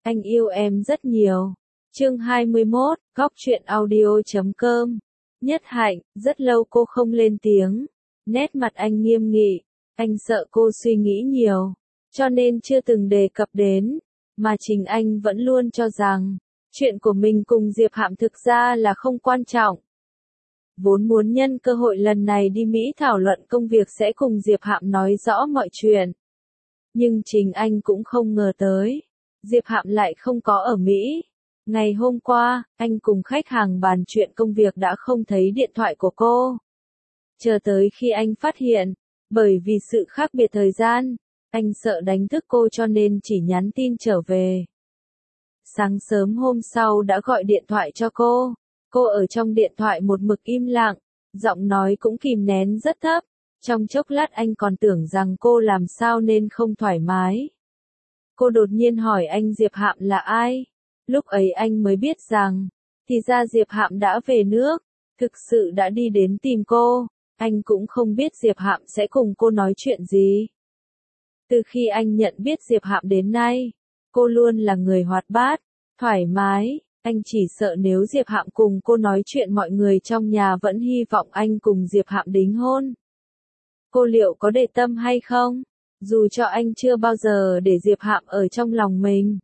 Anh yêu em rất nhiều. Chương 21, Góc truyện audio.com. Nhất Hạnh, rất lâu cô không lên tiếng. Nét mặt anh nghiêm nghị. Anh sợ cô suy nghĩ nhiều, cho nên chưa từng đề cập đến. Mà chính anh vẫn luôn cho rằng, chuyện của mình cùng Diệp Hạm thực ra là không quan trọng. Vốn muốn nhân cơ hội lần này đi Mỹ thảo luận công việc sẽ cùng Diệp Hạm nói rõ mọi chuyện. Nhưng chính anh cũng không ngờ tới, Diệp Hạm lại không có ở Mỹ. Ngày hôm qua, anh cùng khách hàng bàn chuyện công việc đã không thấy điện thoại của cô. Chờ tới khi anh phát hiện, bởi vì sự khác biệt thời gian, anh sợ đánh thức cô cho nên chỉ nhắn tin trở về. Sáng sớm hôm sau đã gọi điện thoại cho cô. Cô ở trong điện thoại một mực im lặng, giọng nói cũng kìm nén rất thấp. Trong chốc lát anh còn tưởng rằng cô làm sao nên không thoải mái. Cô đột nhiên hỏi anh Diệp Hạm là ai? Lúc ấy anh mới biết rằng, thì ra Diệp Hạm đã về nước, thực sự đã đi đến tìm cô. Anh cũng không biết Diệp Hạm sẽ cùng cô nói chuyện gì. Từ khi anh nhận biết Diệp Hạm đến nay, cô luôn là người hoạt bát, thoải mái. Anh chỉ sợ nếu Diệp Hạm cùng cô nói chuyện mọi người trong nhà vẫn hy vọng anh cùng Diệp Hạm đính hôn. Cô liệu có để tâm hay không? Dù cho anh chưa bao giờ để Diệp Hạm ở trong lòng mình.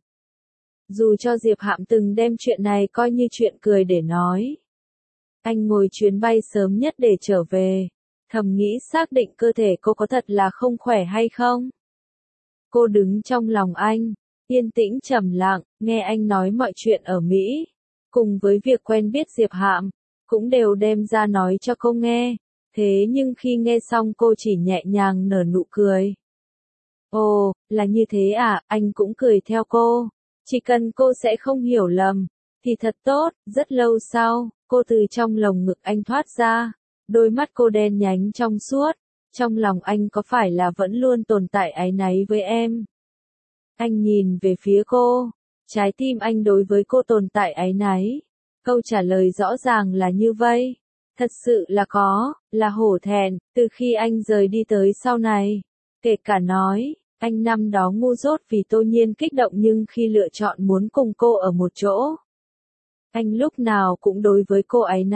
Dù cho Diệp Hạm từng đem chuyện này coi như chuyện cười để nói. Anh ngồi chuyến bay sớm nhất để trở về, thầm nghĩ xác định cơ thể cô có thật là không khỏe hay không. Cô đứng trong lòng anh, yên tĩnh trầm lặng, nghe anh nói mọi chuyện ở Mỹ, cùng với việc quen biết Diệp Hạm, cũng đều đem ra nói cho cô nghe. Thế nhưng khi nghe xong cô chỉ nhẹ nhàng nở nụ cười. Ồ, là như thế à, anh cũng cười theo cô. Chỉ cần cô sẽ không hiểu lầm, thì thật tốt. Rất lâu sau, cô từ trong lồng ngực anh thoát ra. Đôi mắt cô đen nhánh trong suốt. Trong lòng anh có phải là vẫn luôn tồn tại áy náy với em? Anh nhìn về phía cô. Trái tim anh đối với cô tồn tại áy náy. Câu trả lời rõ ràng là như vậy. Thật sự là có, là hổ thẹn, từ khi anh rời đi tới sau này. Kể cả nói, anh năm đó ngu dốt vì Tô Nhiên kích động nhưng khi lựa chọn muốn cùng cô ở một chỗ. Anh lúc nào cũng đối với cô áy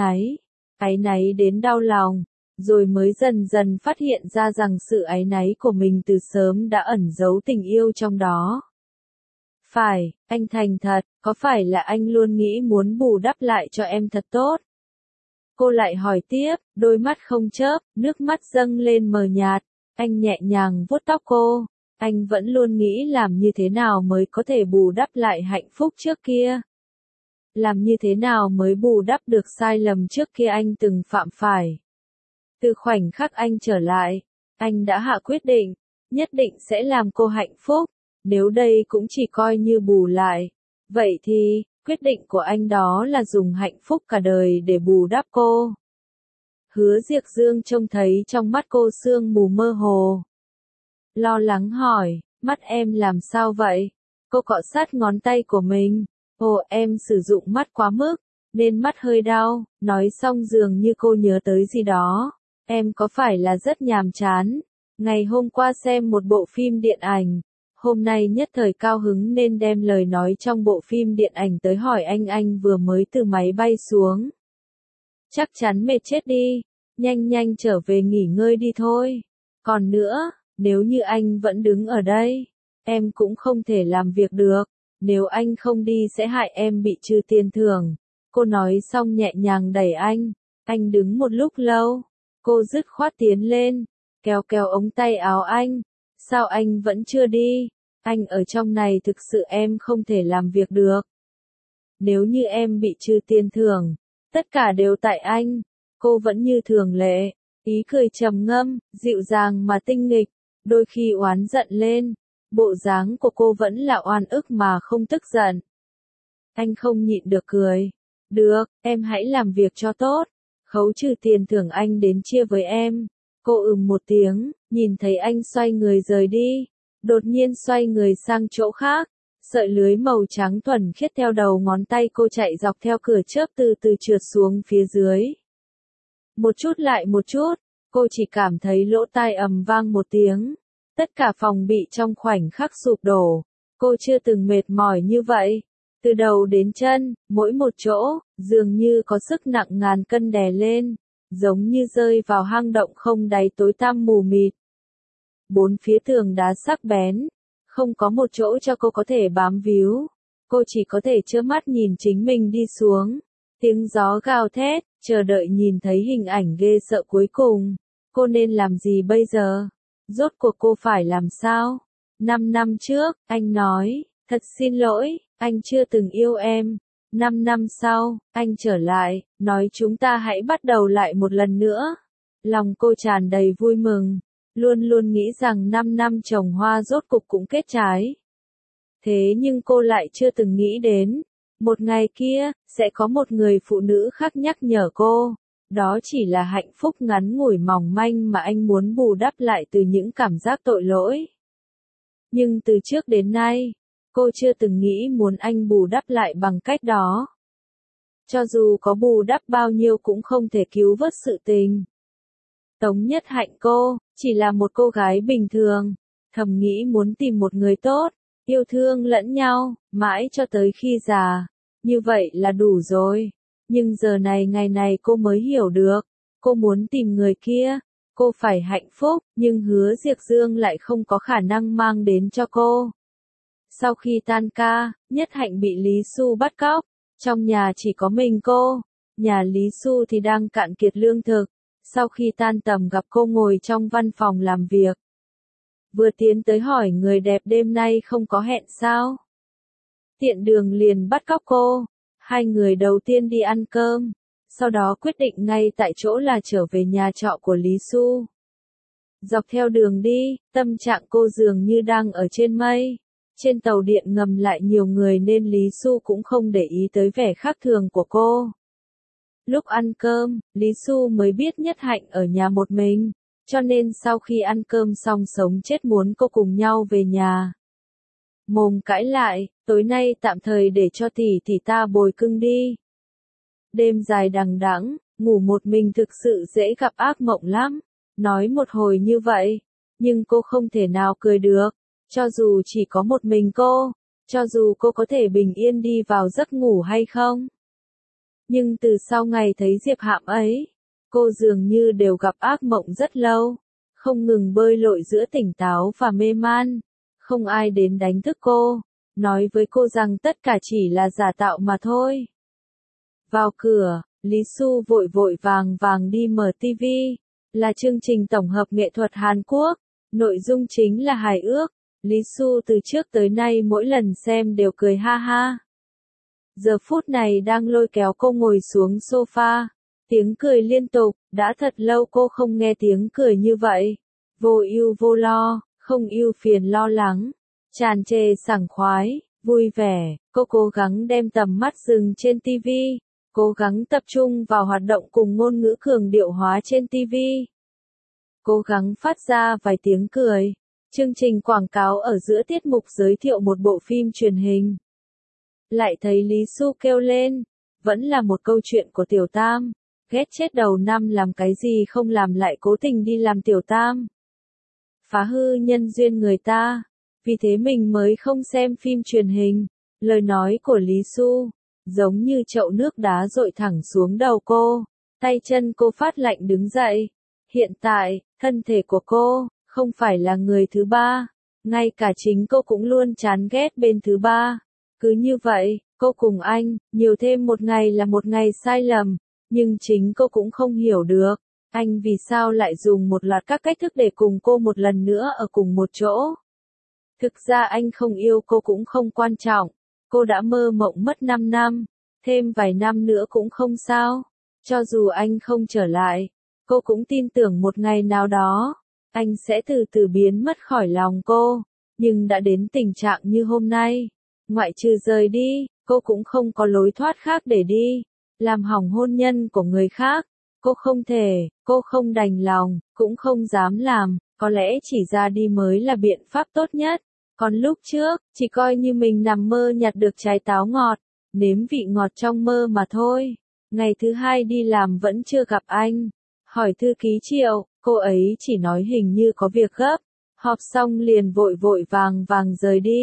náy đến đau lòng, rồi mới dần dần phát hiện ra rằng sự áy náy của mình từ sớm đã ẩn giấu tình yêu trong đó. Phải, anh thành thật, có phải là anh luôn nghĩ muốn bù đắp lại cho em thật tốt? Cô lại hỏi tiếp, đôi mắt không chớp, nước mắt dâng lên mờ nhạt. Anh nhẹ nhàng vuốt tóc cô. Anh vẫn luôn nghĩ làm như thế nào mới có thể bù đắp lại hạnh phúc trước kia. Làm như thế nào mới bù đắp được sai lầm trước kia anh từng phạm phải. Từ khoảnh khắc anh trở lại, anh đã hạ quyết định, nhất định sẽ làm cô hạnh phúc. Nếu đây cũng chỉ coi như bù lại, vậy thì, quyết định của anh đó là dùng hạnh phúc cả đời để bù đắp cô. Hứa Diệc Dương trông thấy trong mắt cô sương mù mơ hồ. Lo lắng hỏi, mắt em làm sao vậy? Cô cọ sát ngón tay của mình. Ồ, em sử dụng mắt quá mức, nên mắt hơi đau. Nói xong dường như cô nhớ tới gì đó. Em có phải là rất nhàm chán? Ngày hôm qua xem một bộ phim điện ảnh. Hôm nay nhất thời cao hứng nên đem lời nói trong bộ phim điện ảnh tới hỏi anh vừa mới từ máy bay xuống. Chắc chắn mệt chết đi, nhanh trở về nghỉ ngơi đi thôi. Còn nữa, nếu như anh vẫn đứng ở đây, em cũng không thể làm việc được, nếu anh không đi sẽ hại em bị trừ tiền thưởng. Cô nói xong nhẹ nhàng đẩy anh đứng một lúc lâu, cô dứt khoát tiến lên, kéo ống tay áo anh. Sao anh vẫn chưa đi? Anh ở trong này thực sự em không thể làm việc được. Nếu như em bị trừ tiền thưởng, tất cả đều tại anh. Cô vẫn như thường lệ, ý cười trầm ngâm, dịu dàng mà tinh nghịch, đôi khi oán giận lên. Bộ dáng của cô vẫn là oan ức mà không tức giận. Anh không nhịn được cười. Được, em hãy làm việc cho tốt. Khấu trừ tiền thưởng anh đến chia với em. Cô một tiếng, nhìn thấy anh xoay người rời đi. Đột nhiên xoay người sang chỗ khác. Sợi lưới màu trắng thuần khiết theo đầu ngón tay cô chạy dọc theo cửa chớp từ từ trượt xuống phía dưới. Một chút lại một chút, cô chỉ cảm thấy lỗ tai ầm vang một tiếng. Tất cả phòng bị trong khoảnh khắc sụp đổ. Cô chưa từng mệt mỏi như vậy. Từ đầu đến chân, mỗi một chỗ, dường như có sức nặng ngàn cân đè lên, giống như rơi vào hang động không đáy tối tăm mù mịt. Bốn phía tường đá sắc bén, không có một chỗ cho cô có thể bám víu. Cô chỉ có thể trơ mắt nhìn chính mình đi xuống. Tiếng gió gào thét, chờ đợi nhìn thấy hình ảnh ghê sợ cuối cùng. Cô nên làm gì bây giờ? Rốt cuộc cô phải làm sao? 5 năm trước, anh nói, thật xin lỗi, anh chưa từng yêu em. 5 năm sau, anh trở lại, nói chúng ta hãy bắt đầu lại một lần nữa. Lòng cô tràn đầy vui mừng, luôn luôn nghĩ rằng 5 năm trồng hoa rốt cục cũng kết trái. Thế nhưng cô lại chưa từng nghĩ đến, một ngày kia, sẽ có một người phụ nữ khác nhắc nhở cô. Đó chỉ là hạnh phúc ngắn ngủi mỏng manh mà anh muốn bù đắp lại từ những cảm giác tội lỗi. Nhưng từ trước đến nay, cô chưa từng nghĩ muốn anh bù đắp lại bằng cách đó. Cho dù có bù đắp bao nhiêu cũng không thể cứu vớt sự tình. Tống Nhất Hạnh cô, chỉ là một cô gái bình thường, thầm nghĩ muốn tìm một người tốt, yêu thương lẫn nhau, mãi cho tới khi già. Như vậy là đủ rồi. Nhưng giờ này ngày này cô mới hiểu được, cô muốn tìm người kia, cô phải hạnh phúc, nhưng Hứa Diệp Dương lại không có khả năng mang đến cho cô. Sau khi tan ca, Nhất Hạnh bị Lý Xu bắt cóc, trong nhà chỉ có mình cô, nhà Lý Xu thì đang cạn kiệt lương thực. Sau khi tan tầm gặp cô ngồi trong văn phòng làm việc. Vừa tiến tới hỏi người đẹp đêm nay không có hẹn sao? Tiện đường liền bắt cóc cô. Hai người đầu tiên đi ăn cơm, sau đó quyết định ngay tại chỗ là trở về nhà trọ của Lý Xu. Dọc theo đường đi, tâm trạng cô dường như đang ở trên mây. Trên tàu điện ngầm lại nhiều người nên Lý Xu cũng không để ý tới vẻ khác thường của cô. Lúc ăn cơm, Lý Xu mới biết Nhất Hạnh ở nhà một mình, cho nên sau khi ăn cơm xong sống chết muốn cô cùng nhau về nhà. Mồm cãi lại, tối nay tạm thời để cho tỷ ta bồi cưng đi. Đêm dài đằng đẵng, ngủ một mình thực sự dễ gặp ác mộng lắm. Nói một hồi như vậy, nhưng cô không thể nào cười được, cho dù chỉ có một mình cô, cho dù cô có thể bình yên đi vào giấc ngủ hay không. Nhưng từ sau ngày thấy Diệp Hạm ấy, cô dường như đều gặp ác mộng rất lâu, không ngừng bơi lội giữa tỉnh táo và mê man. Không ai đến đánh thức cô, nói với cô rằng tất cả chỉ là giả tạo mà thôi. Vào cửa, Lý Xu vội vội vàng đi mở TV, là chương trình tổng hợp nghệ thuật Hàn Quốc, nội dung chính là hài ước. Lý Xu từ trước tới nay mỗi lần xem đều cười ha ha. Giờ phút này đang lôi kéo cô ngồi xuống sofa, tiếng cười liên tục, đã thật lâu cô không nghe tiếng cười như vậy. Vô ưu vô lo, không ưu phiền lo lắng, tràn trề sảng khoái, vui vẻ, cô cố gắng đem tầm mắt dừng trên TV, cố gắng tập trung vào hoạt động cùng ngôn ngữ cường điệu hóa trên TV. Cố gắng phát ra vài tiếng cười. Chương trình quảng cáo ở giữa tiết mục giới thiệu một bộ phim truyền hình. Lại thấy Lý Xu kêu lên, vẫn là một câu chuyện của Tiểu Tam, ghét chết đầu năm làm cái gì không làm lại cố tình đi làm Tiểu Tam. Phá hư nhân duyên người ta, vì thế mình mới không xem phim truyền hình. Lời nói của Lý Xu, giống như chậu nước đá dội thẳng xuống đầu cô, tay chân cô phát lạnh đứng dậy. Hiện tại, thân thể của cô, không phải là người thứ ba, ngay cả chính cô cũng luôn chán ghét bên thứ ba. Cứ như vậy, cô cùng anh, nhiều thêm một ngày là một ngày sai lầm, nhưng chính cô cũng không hiểu được, anh vì sao lại dùng một loạt các cách thức để cùng cô một lần nữa ở cùng một chỗ. Thực ra anh không yêu cô cũng không quan trọng, cô đã mơ mộng mất 5 năm, thêm vài năm nữa cũng không sao, cho dù anh không trở lại, cô cũng tin tưởng một ngày nào đó, anh sẽ từ từ biến mất khỏi lòng cô, nhưng đã đến tình trạng như hôm nay. Ngoại trừ rời đi, cô cũng không có lối thoát khác để đi. Làm hỏng hôn nhân của người khác. Cô không thể, cô không đành lòng, cũng không dám làm. Có lẽ chỉ ra đi mới là biện pháp tốt nhất. Còn lúc trước, chỉ coi như mình nằm mơ nhặt được trái táo ngọt. Nếm vị ngọt trong mơ mà thôi. Ngày thứ hai đi làm vẫn chưa gặp anh. Hỏi thư ký Triệu, cô ấy chỉ nói hình như có việc gấp. Họp xong liền vội vàng rời đi.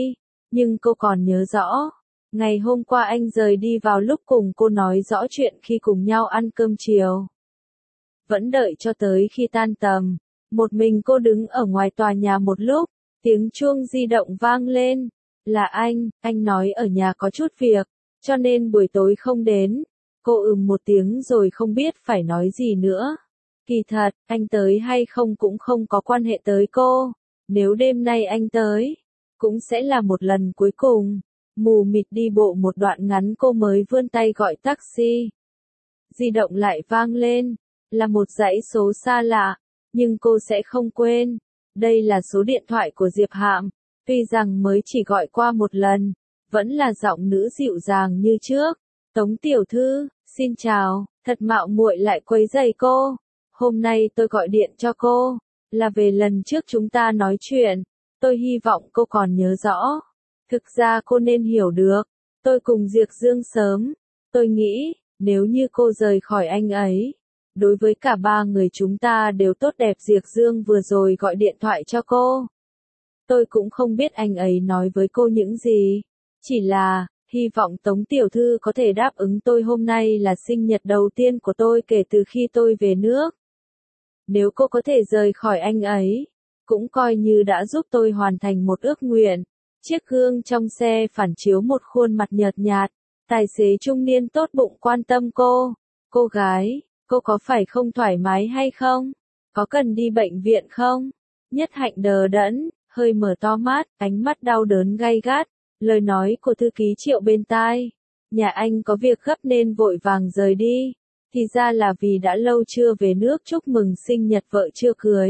Nhưng cô còn nhớ rõ. Ngày hôm qua anh rời đi vào lúc cùng cô nói rõ chuyện khi cùng nhau ăn cơm chiều. Vẫn đợi cho tới khi tan tầm. Một mình cô đứng ở ngoài tòa nhà một lúc. Tiếng chuông di động vang lên. Là anh nói ở nhà có chút việc, cho nên buổi tối không đến. Cô một tiếng rồi không biết phải nói gì nữa. Kỳ thật, anh tới hay không cũng không có quan hệ tới cô. Nếu đêm nay anh tới, cũng sẽ là một lần cuối cùng. Mù mịt đi bộ một đoạn ngắn cô mới vươn tay gọi taxi. Di động lại vang lên, là một dãy số xa lạ, nhưng cô sẽ không quên. Đây là số điện thoại của Diệp Hạm, tuy rằng mới chỉ gọi qua một lần, vẫn là giọng nữ dịu dàng như trước. Tống tiểu thư, xin chào, thật mạo muội lại quấy rầy cô. Hôm nay tôi gọi điện cho cô, là về lần trước chúng ta nói chuyện, tôi hy vọng cô còn nhớ rõ. Thực ra cô nên hiểu được, tôi cùng Diệp Dương sớm, tôi nghĩ, nếu như cô rời khỏi anh ấy, đối với cả ba người chúng ta đều tốt đẹp. Diệp Dương vừa rồi gọi điện thoại cho cô. Tôi cũng không biết anh ấy nói với cô những gì, chỉ là, hy vọng Tống tiểu thư có thể đáp ứng tôi. Hôm nay là sinh nhật đầu tiên của tôi kể từ khi tôi về nước. Nếu cô có thể rời khỏi anh ấy, cũng coi như đã giúp tôi hoàn thành một ước nguyện. Chiếc gương trong xe phản chiếu một khuôn mặt nhợt nhạt, tài xế trung niên tốt bụng quan tâm cô. Cô gái, cô có phải không thoải mái hay không? Có cần đi bệnh viện không? Nhất Hạnh đờ đẫn, hơi mở to mắt, ánh mắt đau đớn gay gắt. Lời nói của thư ký Triệu bên tai. Nhà anh có việc gấp nên vội vàng rời đi. Thì ra là vì đã lâu chưa về nước chúc mừng sinh nhật vợ chưa cưới.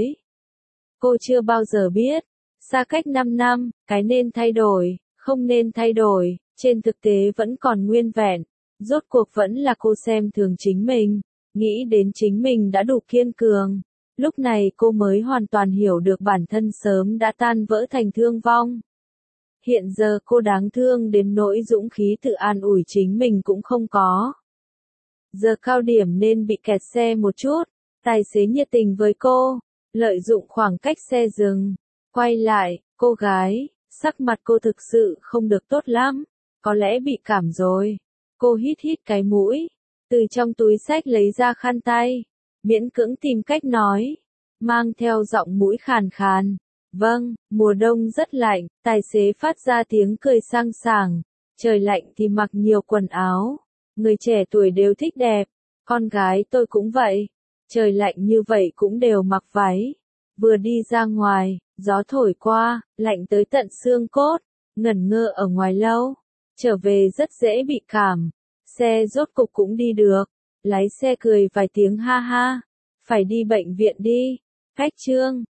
Cô chưa bao giờ biết, xa cách 5 năm, cái nên thay đổi, không nên thay đổi, trên thực tế vẫn còn nguyên vẹn. Rốt cuộc vẫn là cô xem thường chính mình, nghĩ đến chính mình đã đủ kiên cường. Lúc này cô mới hoàn toàn hiểu được bản thân sớm đã tan vỡ thành thương vong. Hiện giờ cô đáng thương đến nỗi dũng khí tự an ủi chính mình cũng không có. Giờ cao điểm nên bị kẹt xe một chút, tài xế nhiệt tình với cô, lợi dụng khoảng cách xe dừng, quay lại, cô gái, sắc mặt cô thực sự không được tốt lắm, có lẽ bị cảm rồi. Cô hít hít cái mũi, từ trong túi xách lấy ra khăn tay, miễn cưỡng tìm cách nói, mang theo giọng mũi khàn khàn. Vâng, mùa đông rất lạnh, tài xế phát ra tiếng cười sang sảng, trời lạnh thì mặc nhiều quần áo, người trẻ tuổi đều thích đẹp, con gái tôi cũng vậy, trời lạnh như vậy cũng đều mặc váy. Vừa đi ra ngoài, gió thổi qua, lạnh tới tận xương cốt, ngẩn ngơ ở ngoài lâu, trở về rất dễ bị cảm, xe rốt cục cũng đi được, lái xe cười vài tiếng ha ha, phải đi bệnh viện đi, Khách Trương,